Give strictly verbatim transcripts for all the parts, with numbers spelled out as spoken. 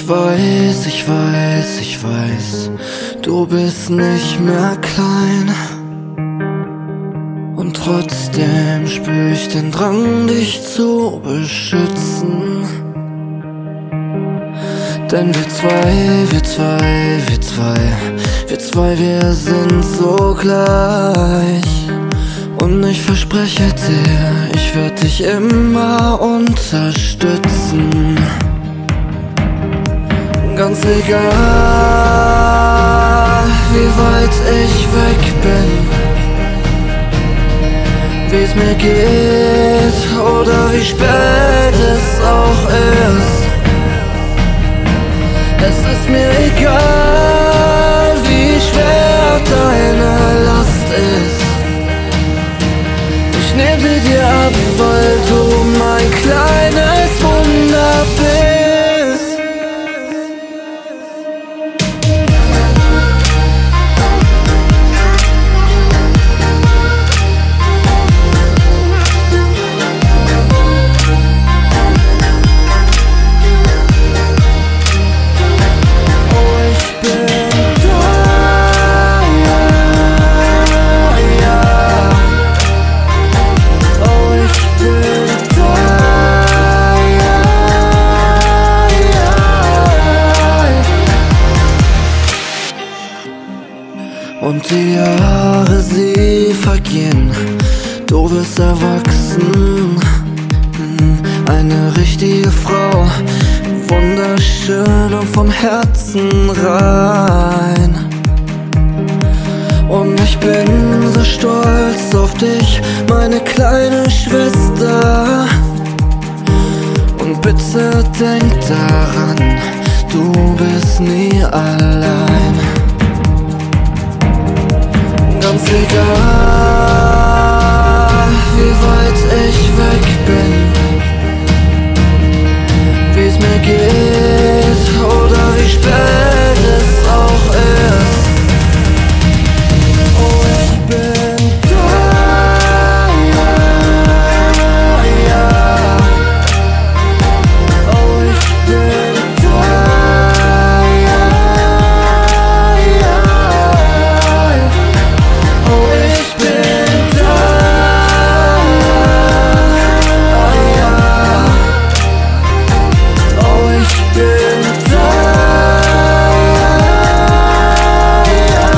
Ich weiß, ich weiß, ich weiß, du bist nicht mehr klein. Und trotzdem spür ich den Drang, dich zu beschützen. Denn wir zwei, wir zwei, wir zwei, wir zwei, wir sind so gleich. Und ich verspreche dir, ich werde dich immer unterstützen. Ganz egal, wie weit ich weg bin, wie es mir geht oder wie spät es auch ist. Es ist mir egal, wie schwer deine Last ist. Ich nehm sie dir ab, weil du mein kleines Wunder bist. Und die Jahre, sie vergehen, du wirst erwachsen. Eine richtige Frau, wunderschön und vom Herzen rein. Und ich bin so stolz auf dich, meine kleine Schwester. Und bitte denk daran, du bist nie allein. Ganz egal, wie weit ich weg bin, wie es mir geht oder wie spät es auch ist. Oh, ich bin da, ja. Oh, ich bin da, ja, ja. Oh, ich bin da, ja. Oh, ich bin da, ja.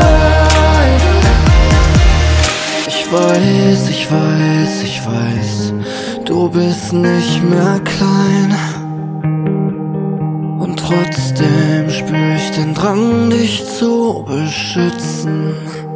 Ich weiß, ich weiß, ich weiß, du bist nicht mehr klein. Und trotzdem spür ich den Drang, dich zu beschützen.